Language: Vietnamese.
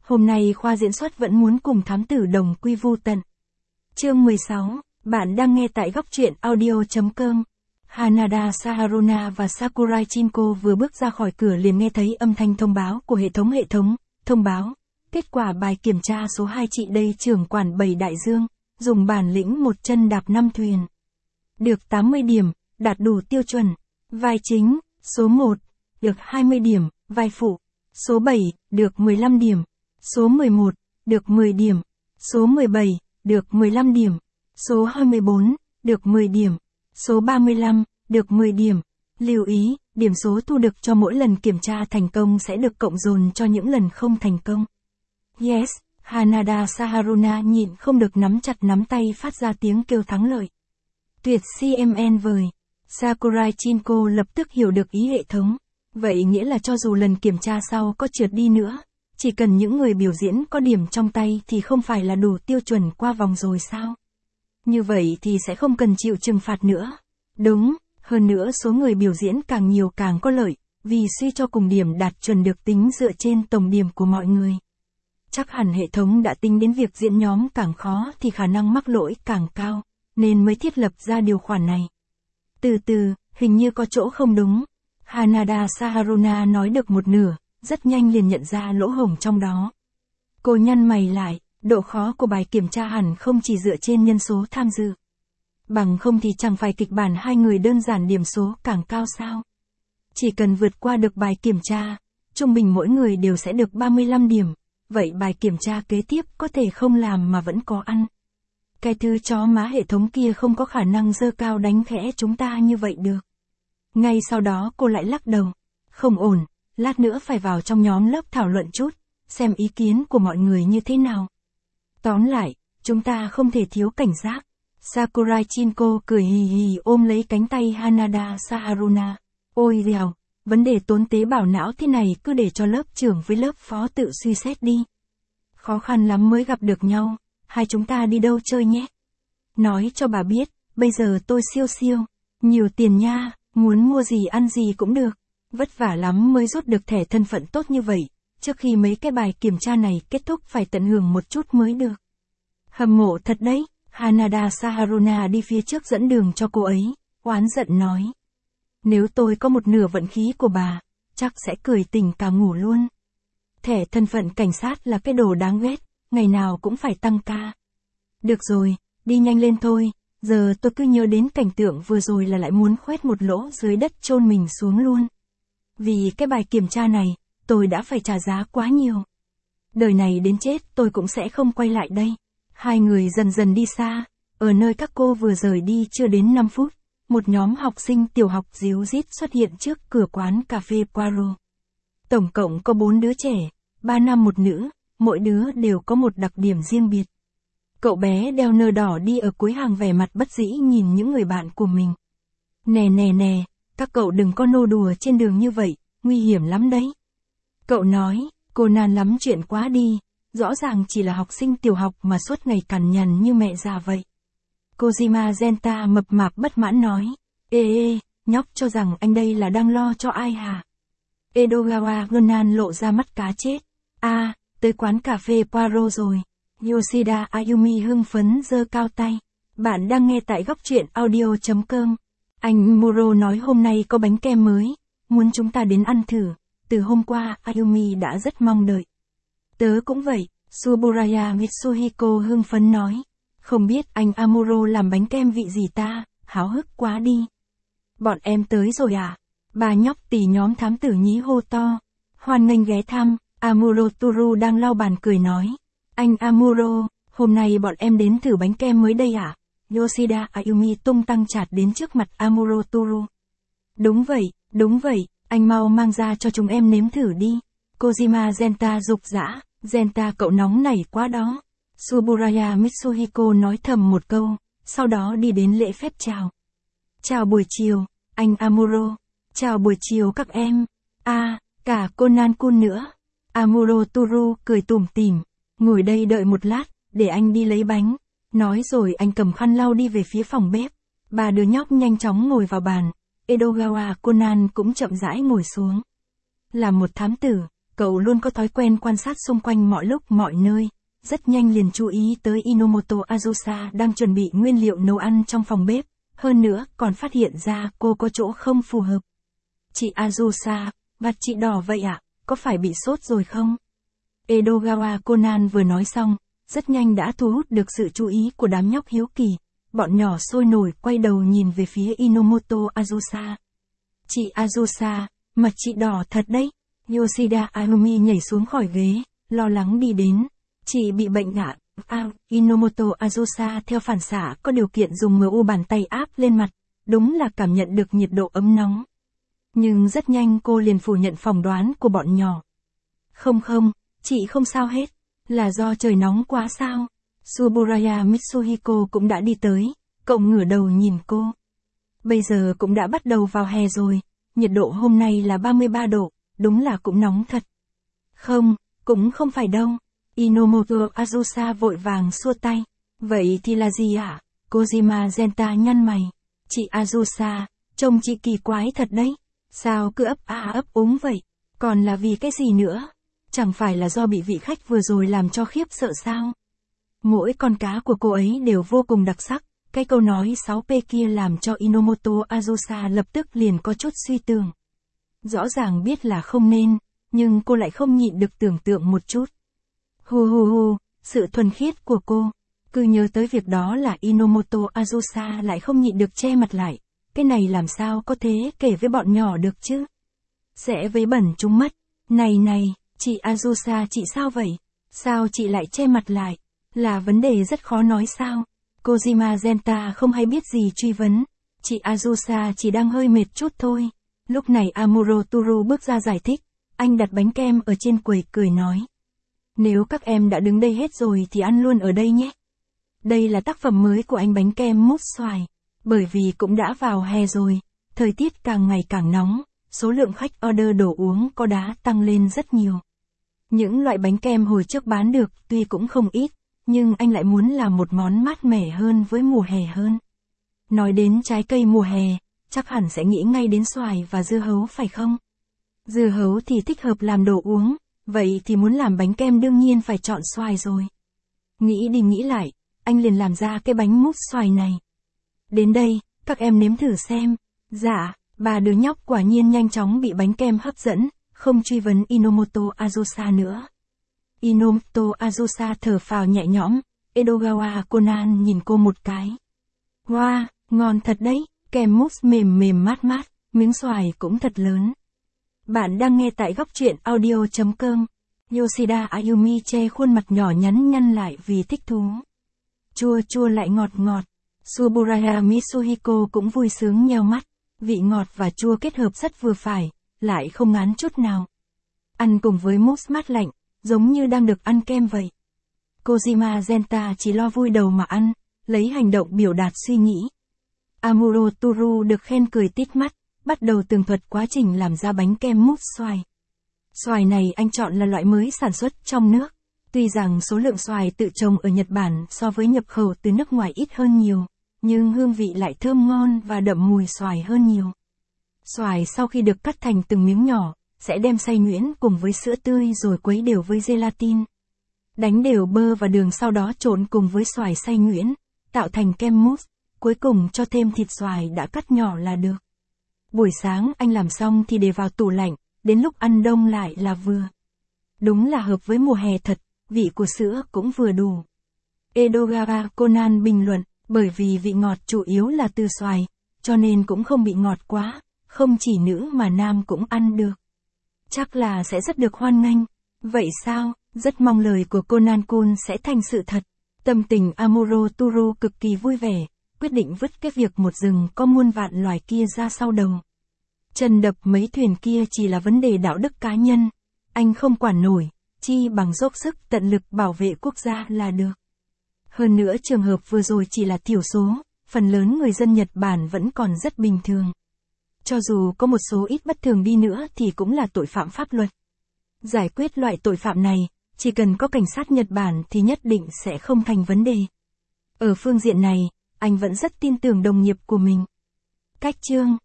Hôm nay khoa diễn xuất vẫn muốn cùng thám tử đồng quy vu tận. Chương 16, bạn đang nghe tại góc truyện audio.com. Hanada Saharuna và Sakurai Chinko vừa bước ra khỏi cửa liền nghe thấy âm thanh thông báo của hệ thống, thông báo. Kết quả bài kiểm tra số 2 chị đây trưởng quản 7 đại dương, dùng bản lĩnh một chân đạp 5 thuyền. Được 80 điểm, đạt đủ tiêu chuẩn. Vai chính, số 1, được 20 điểm, vai phụ. Số 7, được 15 điểm. Số 11, được 10 điểm. Số 17, được 15 điểm. Số 24, được 10 điểm. Số 35, được 10 điểm. Lưu ý, điểm số thu được cho mỗi lần kiểm tra thành công sẽ được cộng dồn cho những lần không thành công. Yes, Hanada Saharuna nhịn không được nắm chặt nắm tay phát ra tiếng kêu thắng lợi. Tuyệt CMN vời. Sakurai Chinko lập tức hiểu được ý hệ thống. Vậy nghĩa là cho dù lần kiểm tra sau có trượt đi nữa, chỉ cần những người biểu diễn có điểm trong tay thì không phải là đủ tiêu chuẩn qua vòng rồi sao? Như vậy thì sẽ không cần chịu trừng phạt nữa. Đúng, hơn nữa số người biểu diễn càng nhiều càng có lợi, vì suy cho cùng điểm đạt chuẩn được tính dựa trên tổng điểm của mọi người. Chắc hẳn hệ thống đã tính đến việc diễn nhóm càng khó thì khả năng mắc lỗi càng cao, nên mới thiết lập ra điều khoản này. Từ từ, hình như có chỗ không đúng. Hanada Saharuna nói được một nửa, rất nhanh liền nhận ra lỗ hổng trong đó. Cô nhăn mày lại, độ khó của bài kiểm tra hẳn không chỉ dựa trên nhân số tham dự. Bằng không thì chẳng phải kịch bản hai người đơn giản điểm số càng cao sao. Chỉ cần vượt qua được bài kiểm tra, trung bình mỗi người đều sẽ được 35 điểm, vậy bài kiểm tra kế tiếp có thể không làm mà vẫn có ăn. Cái thứ chó má hệ thống kia không có khả năng giơ cao đánh khẽ chúng ta như vậy được. Ngay sau đó cô lại lắc đầu. Không ổn, lát nữa phải vào trong nhóm lớp thảo luận chút, xem ý kiến của mọi người như thế nào. Tóm lại, chúng ta không thể thiếu cảnh giác. Sakurai Chinko cười hì hì ôm lấy cánh tay Hanada Saharuna. Ôi dèo, vấn đề tốn tế bào não thế này cứ để cho lớp trưởng với lớp phó tự suy xét đi. Khó khăn lắm mới gặp được nhau, hai chúng ta đi đâu chơi nhé. Nói cho bà biết, bây giờ tôi siêu, nhiều tiền nha, muốn mua gì ăn gì cũng được. Vất vả lắm mới rút được thẻ thân phận tốt như vậy, trước khi mấy cái bài kiểm tra này kết thúc phải tận hưởng một chút mới được. Hâm mộ thật đấy, Hanada Saharuna đi phía trước dẫn đường cho cô ấy, oán giận nói. Nếu tôi có một nửa vận khí của bà, chắc sẽ cười tỉnh cả ngủ luôn. Thẻ thân phận cảnh sát là cái đồ đáng ghét, ngày nào cũng phải tăng ca. Được rồi, đi nhanh lên thôi, giờ tôi cứ nhớ đến cảnh tượng vừa rồi là lại muốn khoét một lỗ dưới đất chôn mình xuống luôn. Vì cái bài kiểm tra này, tôi đã phải trả giá quá nhiều. Đời này đến chết tôi cũng sẽ không quay lại đây. Hai người dần dần đi xa, ở nơi các cô vừa rời đi chưa đến 5 phút, một nhóm học sinh tiểu học díu dít xuất hiện trước cửa quán cà phê Poirot. Tổng cộng có 4 đứa trẻ, 3 nam một nữ, mỗi đứa đều có một đặc điểm riêng biệt. Cậu bé đeo nơ đỏ đi ở cuối hàng vẻ mặt bất dĩ nhìn những người bạn của mình. Nè, các cậu đừng có nô đùa trên đường như vậy, nguy hiểm lắm đấy. Cậu nói, cô nan lắm chuyện quá đi, rõ ràng chỉ là học sinh tiểu học mà suốt ngày cằn nhằn như mẹ già vậy. Kojima Genta mập mạp bất mãn nói, ê, nhóc cho rằng anh đây là đang lo cho ai hả? Edogawa Ronan lộ ra mắt cá chết. Tới quán cà phê Poirot rồi. Yoshida Ayumi hưng phấn giơ cao tay. Bạn đang nghe tại góc truyện audio.com. Anh Muro nói hôm nay có bánh kem mới, muốn chúng ta đến ăn thử. Từ hôm qua Ayumi đã rất mong đợi. Tớ cũng vậy, Suburaya Mitsuhiko hưng phấn nói. Không biết anh Amuro làm bánh kem vị gì ta, háo hức quá đi. Bọn em tới rồi à? Bà nhóc tỳ nhóm thám tử nhí hô to. Hoan nghênh ghé thăm, Amuro Turu đang lau bàn cười nói. Anh Amuro, hôm nay bọn em đến thử bánh kem mới đây à? Yoshida Ayumi tung tăng chạt đến trước mặt Amuro Turu. Đúng vậy, anh mau mang ra cho chúng em nếm thử đi. Kojima Genta rục rã, Genta cậu nóng nảy quá đó. Suburaya Mitsuhiko nói thầm một câu, sau đó đi đến lễ phép chào. Chào buổi chiều, anh Amuro. Chào buổi chiều các em. Cả Conan-kun nữa. Amuro Turu cười tủm tỉm. Ngồi đây đợi một lát, để anh đi lấy bánh. Nói rồi anh cầm khăn lau đi về phía phòng bếp. Ba đứa nhóc nhanh chóng ngồi vào bàn. Edogawa Conan cũng chậm rãi ngồi xuống. Là một thám tử, Cậu luôn có thói quen quan sát xung quanh mọi lúc mọi nơi, rất nhanh liền chú ý tới Inomoto Azusa đang chuẩn bị nguyên liệu nấu ăn trong phòng bếp, hơn nữa còn phát hiện ra cô có chỗ không phù hợp. Chị Azusa, mặt chị đỏ vậy ạ, có phải bị sốt rồi không? Edogawa Conan vừa nói xong, rất nhanh đã thu hút được sự chú ý của đám nhóc hiếu kỳ, bọn nhỏ sôi nổi quay đầu nhìn về phía Inomoto Azusa. Chị Azusa, mặt chị đỏ thật đấy. Yoshida Ayumi nhảy xuống khỏi ghế, lo lắng đi đến. Chị bị bệnh ạ. Inomoto Azusa theo phản xạ có điều kiện dùng mu bàn tay áp lên mặt, đúng là cảm nhận được nhiệt độ ấm nóng. Nhưng rất nhanh cô liền phủ nhận phỏng đoán của bọn nhỏ. Không, chị không sao hết, là do trời nóng quá sao. Suburaya Mitsuhiko cũng đã đi tới, cậu ngửa đầu nhìn cô. Bây giờ cũng đã bắt đầu vào hè rồi, nhiệt độ hôm nay là 33 độ, đúng là cũng nóng thật. Không, cũng không phải đâu. Inomoto Azusa vội vàng xua tay. Vậy thì là gì ạ? Kojima Genta nhăn mày. Chị Azusa, trông chị kỳ quái thật đấy. Sao cứ ấp úng vậy? Còn là vì cái gì nữa? Chẳng phải là do bị vị khách vừa rồi làm cho khiếp sợ sao? Mỗi con cá của cô ấy đều vô cùng đặc sắc. Cái câu nói 6P kia làm cho Inomoto Azusa lập tức liền có chút suy tưởng. Rõ ràng biết là không nên, nhưng cô lại không nhịn được tưởng tượng một chút. Sự thuần khiết của cô. Cứ nhớ tới việc đó là Inomoto Azusa lại không nhịn được che mặt lại. Cái này làm sao có thể kể với bọn nhỏ được chứ? Sẽ vấy bẩn chúng mất. Này, chị Azusa chị sao vậy? Sao chị lại che mặt lại? Là vấn đề rất khó nói sao? Kojima Genta không hay biết gì truy vấn. Chị Azusa chỉ đang hơi mệt chút thôi. Lúc này Amuro Toru bước ra giải thích. Anh đặt bánh kem ở trên quầy cười nói. Nếu các em đã đứng đây hết rồi thì ăn luôn ở đây nhé. Đây là tác phẩm mới của anh bánh kem mousse xoài. Bởi vì cũng đã vào hè rồi, thời tiết càng ngày càng nóng, số lượng khách order đồ uống có đá tăng lên rất nhiều. Những loại bánh kem hồi trước bán được tuy cũng không ít, nhưng anh lại muốn làm một món mát mẻ hơn với mùa hè hơn. Nói đến trái cây mùa hè, chắc hẳn sẽ nghĩ ngay đến xoài và dưa hấu phải không? Dưa hấu thì thích hợp làm đồ uống, vậy thì muốn làm bánh kem đương nhiên phải chọn xoài rồi. Nghĩ đi nghĩ lại, anh liền làm ra cái bánh mousse xoài này. Đến đây, các em nếm thử xem. Dạ, ba đứa nhóc quả nhiên nhanh chóng bị bánh kem hấp dẫn, không truy vấn Inomoto Azusa nữa. Inomoto Azusa thở phào nhẹ nhõm, Edogawa Conan nhìn cô một cái. Wow, ngon thật đấy, kem mousse mềm mềm mát mát, miếng xoài cũng thật lớn. Bạn đang nghe tại góc truyện audio.com. Yoshida Ayumi che khuôn mặt nhỏ nhắn nhăn lại vì thích thú. Chua chua lại ngọt ngọt. Suburaya Mitsuhiko cũng vui sướng nheo mắt, vị ngọt và chua kết hợp rất vừa phải, lại không ngán chút nào. Ăn cùng với mousse mát lạnh, giống như đang được ăn kem vậy. Kojima Genta chỉ lo vui đầu mà ăn, lấy hành động biểu đạt suy nghĩ. Amuro Toru được khen cười tít mắt, bắt đầu tường thuật quá trình làm ra bánh kem mousse xoài. Xoài này anh chọn là loại mới sản xuất trong nước. Tuy rằng số lượng xoài tự trồng ở Nhật Bản so với nhập khẩu từ nước ngoài ít hơn nhiều, nhưng hương vị lại thơm ngon và đậm mùi xoài hơn nhiều. Xoài sau khi được cắt thành từng miếng nhỏ, sẽ đem xay nhuyễn cùng với sữa tươi rồi quấy đều với gelatin. Đánh đều bơ và đường sau đó trộn cùng với xoài xay nhuyễn, tạo thành kem mousse, cuối cùng cho thêm thịt xoài đã cắt nhỏ là được. Buổi sáng anh làm xong thì để vào tủ lạnh, đến lúc ăn đông lại là vừa. Đúng là hợp với mùa hè thật, vị của sữa cũng vừa đủ. Edogawa Conan bình luận, bởi vì vị ngọt chủ yếu là từ xoài, cho nên cũng không bị ngọt quá, không chỉ nữ mà nam cũng ăn được. Chắc là sẽ rất được hoan nghênh. Vậy sao, rất mong lời của Conan-kun sẽ thành sự thật. Tâm tình Amuro Toru cực kỳ vui vẻ, quyết định vứt cái việc một rừng có muôn vạn loài kia ra sau đầu. Chân đập mấy thuyền kia chỉ là vấn đề đạo đức cá nhân, anh không quản nổi, chi bằng dốc sức tận lực bảo vệ quốc gia là được. Hơn nữa trường hợp vừa rồi chỉ là thiểu số, phần lớn người dân Nhật Bản vẫn còn rất bình thường. Cho dù có một số ít bất thường đi nữa thì cũng là tội phạm pháp luật. Giải quyết loại tội phạm này, chỉ cần có cảnh sát Nhật Bản thì nhất định sẽ không thành vấn đề. Ở phương diện này, anh vẫn rất tin tưởng đồng nghiệp của mình. Cách chương